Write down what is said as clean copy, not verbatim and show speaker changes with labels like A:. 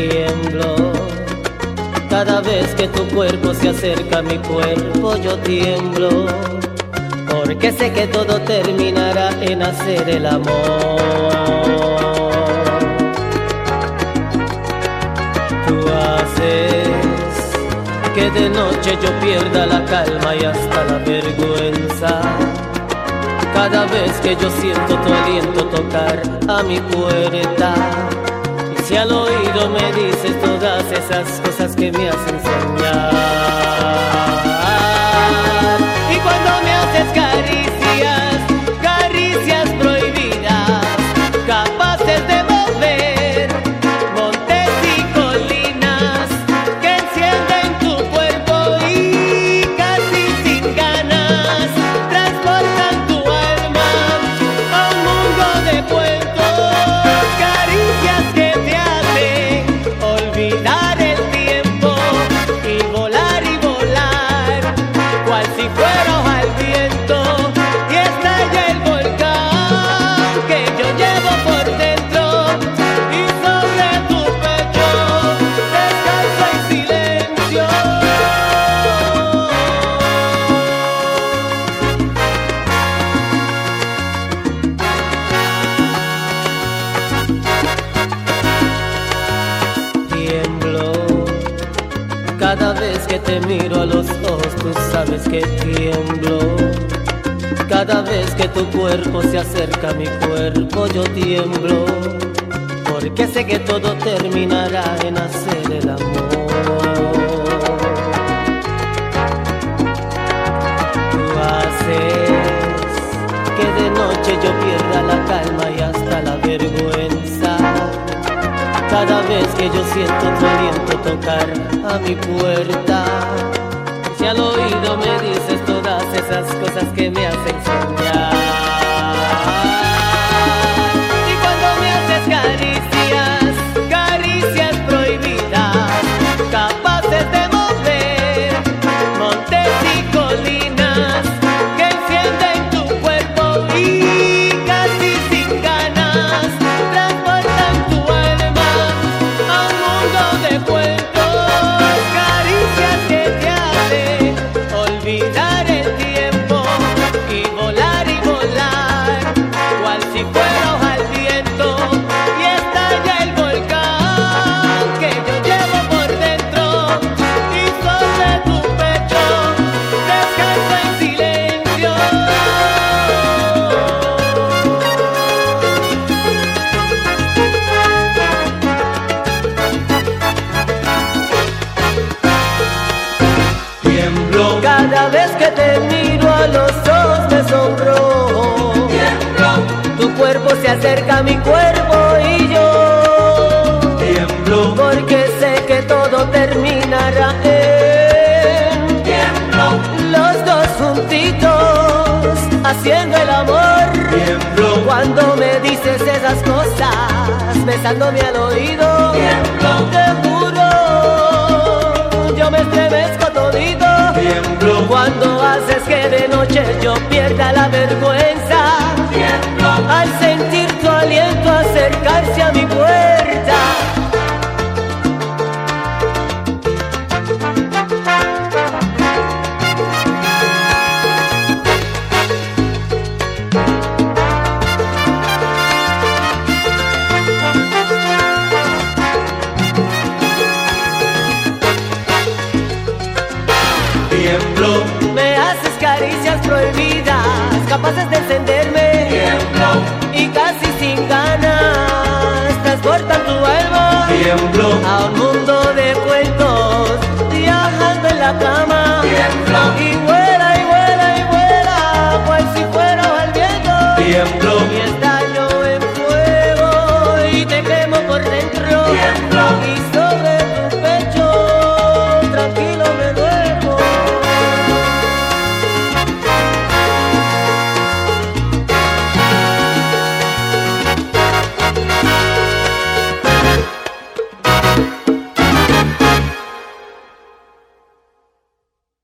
A: Tiemblo cada vez que tu cuerpo se acerca a mi cuerpo, yo tiemblo, porque sé que todo terminará en hacer el amor. Tú haces que de noche yo pierda la calma y hasta la vergüenza, cada vez que yo siento tu aliento tocar a mi puerta. Si al oído me dices todas esas cosas que me hacen soñar, y cuando me haces caricias, caricias prohibidas, capaces de mover montes y colinas, que encienden tu cuerpo y casi sin ganas transportan tu alma a un mundo de cuentos, caricias que olvidar el tiempo y volar, cual si fuera hoja al viento, y estalla el volcán que yo llevo por dentro, y sobre tu pecho descansa en silencio. Cada vez que te miro a los ojos, tú sabes que tiemblo. Cada vez que tu cuerpo se acerca a mi cuerpo, yo tiemblo, porque sé que todo terminará en hacer el amor. Tú haces que de noche yo pierda la calma y hasta la vergüenza, cada vez que yo siento tu aliento tocar a mi puerta. Si al oído me dices todas esas cosas que me hacen soñar, y cuando me haces caricias, caricias prohibidas, capaces de mover montes y colinas, que encienden tu cuerpo y casi sin ganas transportan tu alma a un mundo de cuentos, caricias que te hacen olvidar el tiempo y volar, cual si fuera hoja al viento, y estalla el volcán que yo llevo por dentro, y sobre tu pecho descansa en silencio.
B: Tiemblo
A: cada vez que te miro a los ojos, me sonrojo. Tiemblo, tu cuerpo se acerca a mi cuerpo y yo
B: tiemblo,
A: porque sé que todo terminará en
B: tiemblo,
A: los dos juntitos haciendo el amor.
B: tiemblo,
A: Cuando me dices esas cosas, besándome al oído,
B: tiemblo,
A: te juro, yo me estremezco todito.
B: tiemblo,
A: Cuando haces que de noche yo pierda la vergüenza,
B: tiemblo,
A: al sentir tu aliento acercarse a mi puerta.
B: tiemblo,
A: Me haces caricias prohibidas, capaces de encenderme,
B: tiemblo,
A: y casi sin ganas transportan tu alma
B: tiemblo,
A: a un